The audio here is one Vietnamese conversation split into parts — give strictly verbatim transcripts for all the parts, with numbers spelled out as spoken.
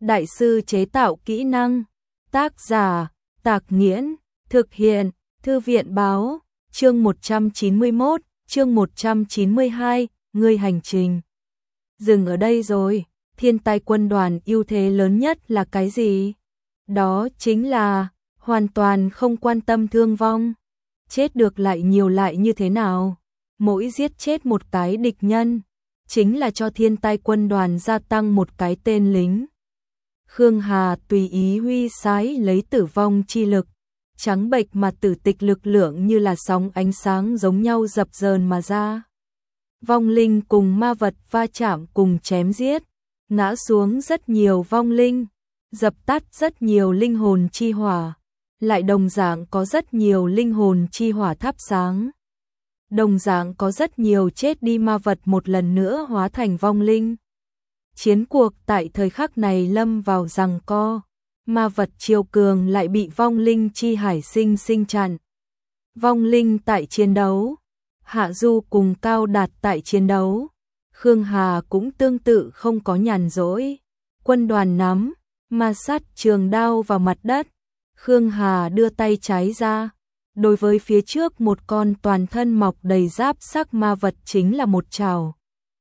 đại sư chế tạo kỹ năng. Tác giả, Tạc Nghiễn, thực hiện, Thư viện báo, chương một trăm chín mươi mốt, chương một trăm chín mươi hai, người hành trình. Dừng ở đây rồi, Thiên Tai quân đoàn ưu thế lớn nhất là cái gì? Đó chính là, hoàn toàn không quan tâm thương vong. Chết được lại nhiều lại như thế nào? Mỗi giết chết một cái địch nhân, chính là cho Thiên Tai quân đoàn gia tăng một cái tên lính. Khương Hà tùy ý huy sái lấy tử vong chi lực, trắng bệch mà tử tịch lực lượng như là sóng ánh sáng giống nhau dập dờn mà ra. Vong linh cùng ma vật va chạm cùng chém giết, ngã xuống rất nhiều vong linh, dập tắt rất nhiều linh hồn chi hỏa, lại đồng dạng có rất nhiều linh hồn chi hỏa thắp sáng. Đồng dạng có rất nhiều chết đi ma vật một lần nữa hóa thành vong linh. Chiến cuộc tại thời khắc này lâm vào giằng co, ma vật chiều cường lại bị vong linh chi hải sinh sinh chặn. Vong linh tại chiến đấu, Hạ Du cùng Cao Đạt tại chiến đấu, Khương Hà cũng tương tự không có nhàn rỗi. Quân đoàn nắm, ma sát trường đao vào mặt đất, Khương Hà đưa tay trái ra, đối với phía trước một con toàn thân mọc đầy giáp sắc ma vật chính là một trảo.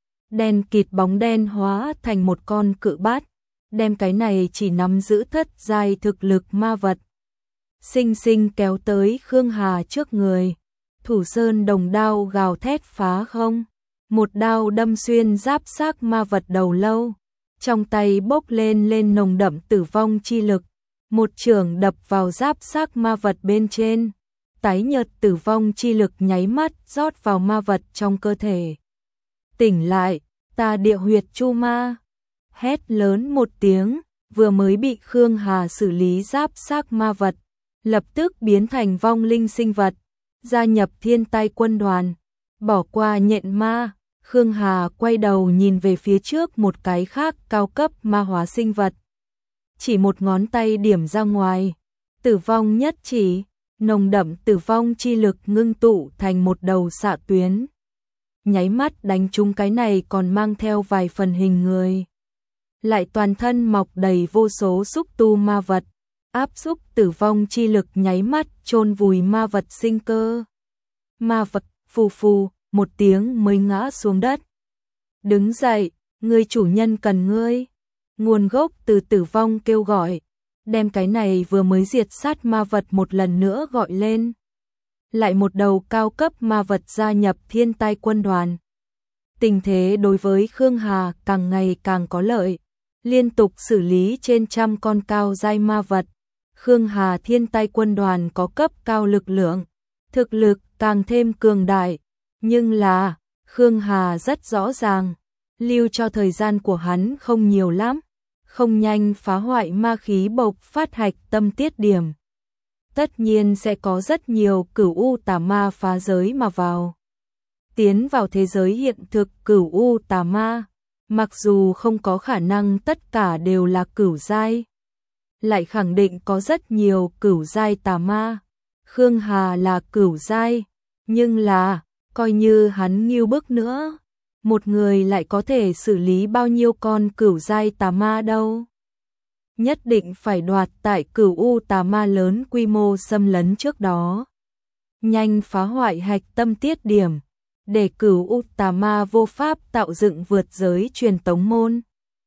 Đen kịt bóng đen hóa thành một con cự bát, đem cái này chỉ nắm giữ thất giai thực lực ma vật sinh sinh kéo tới Khương Hà trước người. Thủ sơn đồng đao gào thét phá không, một đao đâm xuyên giáp xác ma vật đầu lâu, trong tay bốc lên lên nồng đậm tử vong chi lực, một chưởng đập vào giáp xác ma vật bên trên, tái nhợt tử vong chi lực nháy mắt rót vào ma vật trong cơ thể. Tỉnh lại, ta địa huyệt chu ma, hét lớn một tiếng, vừa mới bị Khương Hà xử lý giáp xác ma vật, lập tức biến thành vong linh sinh vật, gia nhập Thiên Tai quân đoàn, bỏ qua nhện ma. Khương Hà quay đầu nhìn về phía trước một cái khác cao cấp ma hóa sinh vật, chỉ một ngón tay điểm ra ngoài, tử vong nhất chỉ, nồng đậm tử vong chi lực ngưng tụ thành một đầu xạ tuyến, nháy mắt đánh trúng cái này còn mang theo vài phần hình người, lại toàn thân mọc đầy vô số xúc tu ma vật, áp xúc tử vong chi lực nháy mắt chôn vùi ma vật sinh cơ. Ma vật phù phù một tiếng mới ngã xuống đất. Đứng dậy, người chủ nhân cần ngươi. Nguồn gốc từ tử vong kêu gọi, đem cái này vừa mới diệt sát ma vật một lần nữa gọi lên. Lại một đầu cao cấp ma vật gia nhập Thiên Tai quân đoàn. Tình thế đối với Khương Hà càng ngày càng có lợi, liên tục xử lý trên trăm con cao giai ma vật. Khương Hà Thiên Tai quân đoàn có cấp cao lực lượng, thực lực càng thêm cường đại, nhưng là, Khương Hà rất rõ ràng, lưu cho thời gian của hắn không nhiều lắm, không nhanh phá hoại ma khí bộc phát hạch tâm tiết điểm. Tất nhiên sẽ có rất nhiều cửu u tà ma phá giới mà vào. Tiến vào thế giới hiện thực cửu u tà ma, mặc dù không có khả năng tất cả đều là cửu giai, lại khẳng định có rất nhiều cửu giai tà ma. Khương Hà là cửu giai, nhưng là, coi như hắn nghiêu bức nữa, một người lại có thể xử lý bao nhiêu con cửu giai tà ma đâu. Nhất định phải đoạt tại cửu u tà ma lớn quy mô xâm lấn trước đó. Nhanh phá hoại hạch tâm tiết điểm, để cửu u tà ma vô pháp tạo dựng vượt giới truyền tống môn.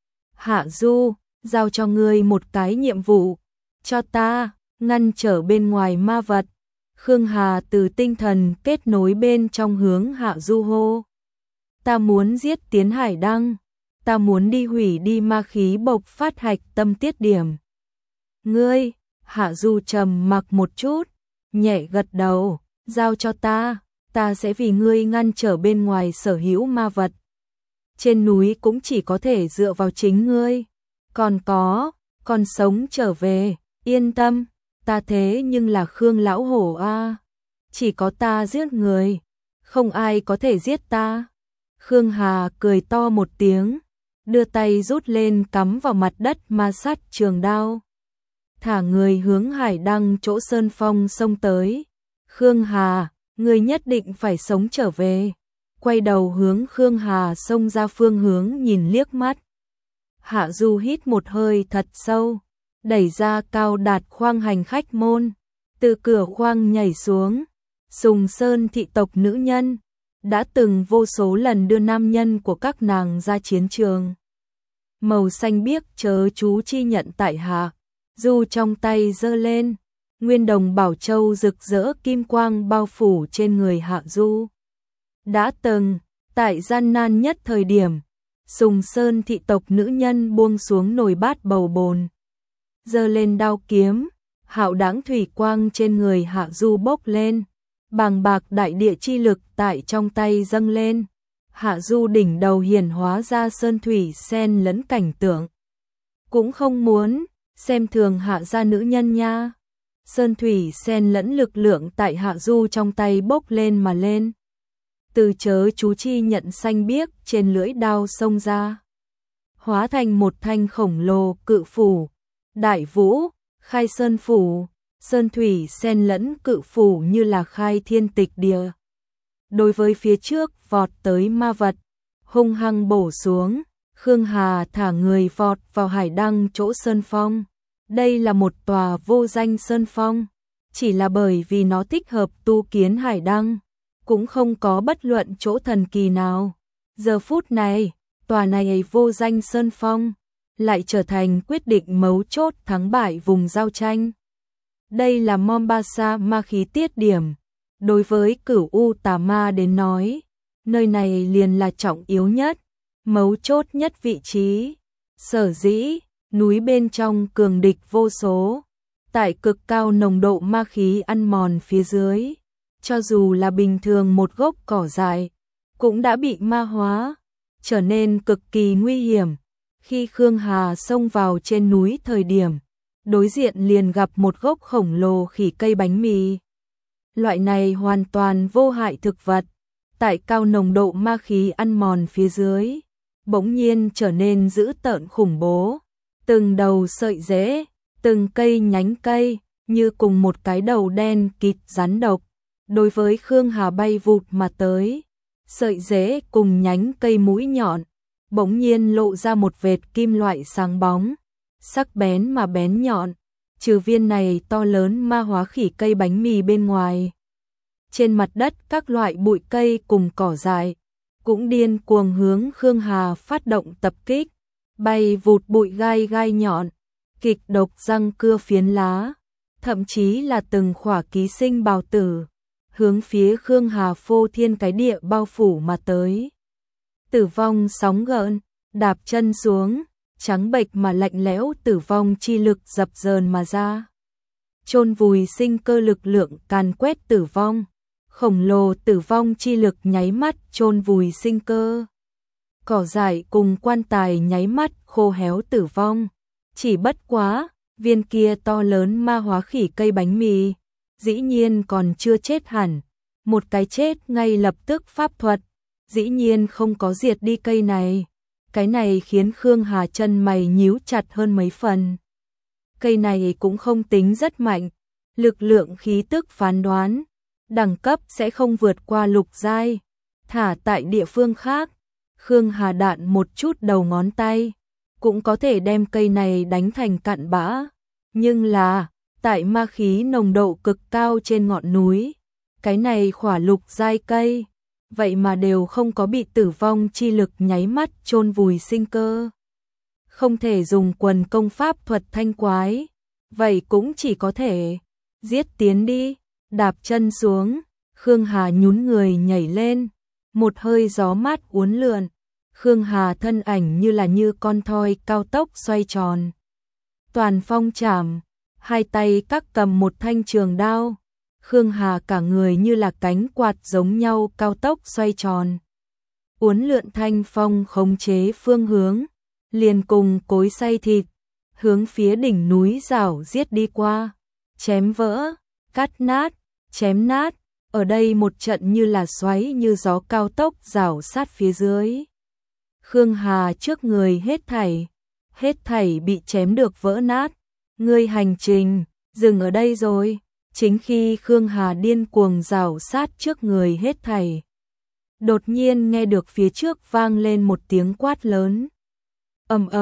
Hạ Du, giao cho ngươi một cái nhiệm vụ, cho ta, ngăn trở bên ngoài ma vật. Khương Hà từ tinh thần kết nối bên trong hướng Hạ Du hô. Ta muốn giết Tiến Hải Đăng, ta muốn đi hủy đi ma khí bộc phát hạch tâm tiết điểm. Ngươi, Hạ Du trầm mặc một chút, nhẹ gật đầu, giao cho ta, ta sẽ vì ngươi ngăn trở bên ngoài sở hữu ma vật. Trên núi cũng chỉ có thể dựa vào chính ngươi, còn có, còn sống trở về, yên tâm. Ta thế nhưng là Khương lão hổ a, chỉ có ta giết người, không ai có thể giết ta. Khương Hà cười to một tiếng, đưa tay rút lên cắm vào mặt đất ma sát trường đao, thả người hướng Hải Đăng chỗ sơn phong xông tới. Khương Hà, người nhất định phải sống trở về. Quay đầu hướng Khương Hà xông ra phương hướng nhìn liếc mắt. Hạ Du hít một hơi thật sâu, đẩy ra cao đạt khoang hành khách môn, từ cửa khoang nhảy xuống. Sùng Sơn thị tộc nữ nhân, đã từng vô số lần đưa nam nhân của các nàng ra chiến trường. Màu xanh biếc chớ chú chi nhận tại Hạ Du trong tay giơ lên, nguyên đồng bảo châu rực rỡ kim quang bao phủ trên người Hạ Du. Đã từng, tại gian nan nhất thời điểm, Sùng Sơn thị tộc nữ nhân buông xuống nồi bát bầu bồn, giơ lên đao kiếm, hạo đãng thủy quang trên người Hạ Du bốc lên, bàng bạc đại địa chi lực tại trong tay dâng lên. Hạ Du đỉnh đầu hiển hóa ra sơn thủy xen lẫn cảnh tượng. Cũng không muốn xem thường Hạ gia nữ nhân nha. Sơn thủy xen lẫn lực lượng tại Hạ Du trong tay bốc lên mà lên. Từ chớ chú chi nhận xanh biếc trên lưỡi đao xông ra, hóa thành một thanh khổng lồ cự phủ. Đại Vũ, Khai Sơn phủ, sơn thủy xen lẫn cự phủ như là khai thiên tịch địa. Đối với phía trước vọt tới ma vật, hung hăng bổ xuống. Khương Hà thả người vọt vào hải đăng chỗ sơn phong. Đây là một tòa vô danh sơn phong, chỉ là bởi vì nó thích hợp tu kiến hải đăng, cũng không có bất luận chỗ thần kỳ nào. Giờ phút này, tòa này vô danh sơn phong lại trở thành quyết định mấu chốt thắng bại vùng giao tranh. Đây là Mombasa ma khí tiết điểm. Đối với Cửu U tà ma đến nói, nơi này liền là trọng yếu nhất, mấu chốt nhất vị trí. Sở dĩ, núi bên trong cường địch vô số, tại cực cao nồng độ ma khí ăn mòn phía dưới, cho dù là bình thường một gốc cỏ dại, cũng đã bị ma hóa, trở nên cực kỳ nguy hiểm. Khi Khương Hà xông vào trên núi thời điểm, đối diện liền gặp một gốc khổng lồ khỉ cây bánh mì. Loại này hoàn toàn vô hại thực vật, tại cao nồng độ ma khí ăn mòn phía dưới, bỗng nhiên trở nên dữ tợn khủng bố. Từng đầu sợi rễ, từng cây nhánh cây, như cùng một cái đầu đen kịt rắn độc, đối với Khương Hà bay vụt mà tới. Sợi rễ cùng nhánh cây mũi nhọn, bỗng nhiên lộ ra một vệt kim loại sáng bóng, sắc bén mà bén nhọn, trừ viên này to lớn ma hóa khỉ cây bánh mì bên ngoài. Trên mặt đất các loại bụi cây cùng cỏ dại, cũng điên cuồng hướng Khương Hà phát động tập kích, bay vụt bụi gai gai nhọn, kịch độc răng cưa phiến lá, thậm chí là từng khỏa ký sinh bào tử, hướng phía Khương Hà phô thiên cái địa bao phủ mà tới. Tử vong sóng gợn, đạp chân xuống, trắng bệch mà lạnh lẽo tử vong chi lực dập dờn mà ra. Chôn vùi sinh cơ lực lượng càn quét tử vong, khổng lồ tử vong chi lực nháy mắt chôn vùi sinh cơ. Cỏ dại cùng quan tài nháy mắt khô héo tử vong. Chỉ bất quá, viên kia to lớn ma hóa khỉ cây bánh mì, dĩ nhiên còn chưa chết hẳn. Một cái chết ngay lập tức pháp thuật, dĩ nhiên không có diệt đi cây này. Cái này khiến Khương Hà chân mày nhíu chặt hơn mấy phần. Cây này cũng không tính rất mạnh, lực lượng khí tức phán đoán, đẳng cấp sẽ không vượt qua lục giai. Thả tại địa phương khác, Khương Hà đạn một chút đầu ngón tay, cũng có thể đem cây này đánh thành cặn bã. Nhưng là, tại ma khí nồng độ cực cao trên ngọn núi, cái này khỏa lục giai cây, vậy mà đều không có bị tử vong chi lực nháy mắt chôn vùi sinh cơ. Không thể dùng quần công pháp thuật thanh quái, vậy cũng chỉ có thể giết tiến đi. Đạp chân xuống, Khương Hà nhún người nhảy lên, một hơi gió mát uốn lượn, Khương Hà thân ảnh như là như con thoi cao tốc xoay tròn. Toàn phong chảm, hai tay các cầm một thanh trường đao, Khương Hà cả người như là cánh quạt giống nhau cao tốc xoay tròn. Uốn lượn thanh phong khống chế phương hướng, liền cùng cối xay thịt, hướng phía đỉnh núi rảo giết đi qua, chém vỡ, cắt nát, chém nát, ở đây một trận như là xoáy như gió cao tốc rảo sát phía dưới. Khương Hà trước người hết thảy, hết thảy bị chém được vỡ nát, ngươi hành trình, dừng ở đây rồi. Chính khi Khương Hà điên cuồng rảo sát trước người hết thảy, đột nhiên nghe được phía trước vang lên một tiếng quát lớn. Ầm ầm,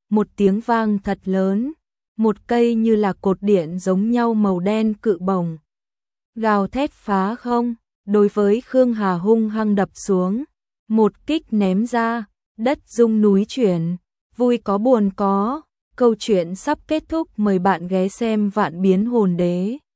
một tiếng vang thật lớn, một cây như là cột điện giống nhau màu đen cự bổng. Gào thét phá không, đối với Khương Hà hung hăng đập xuống, một kích ném ra, đất rung núi chuyển, vui có buồn có, câu chuyện sắp kết thúc, mời bạn ghé xem Vạn Biến Hồn Đế.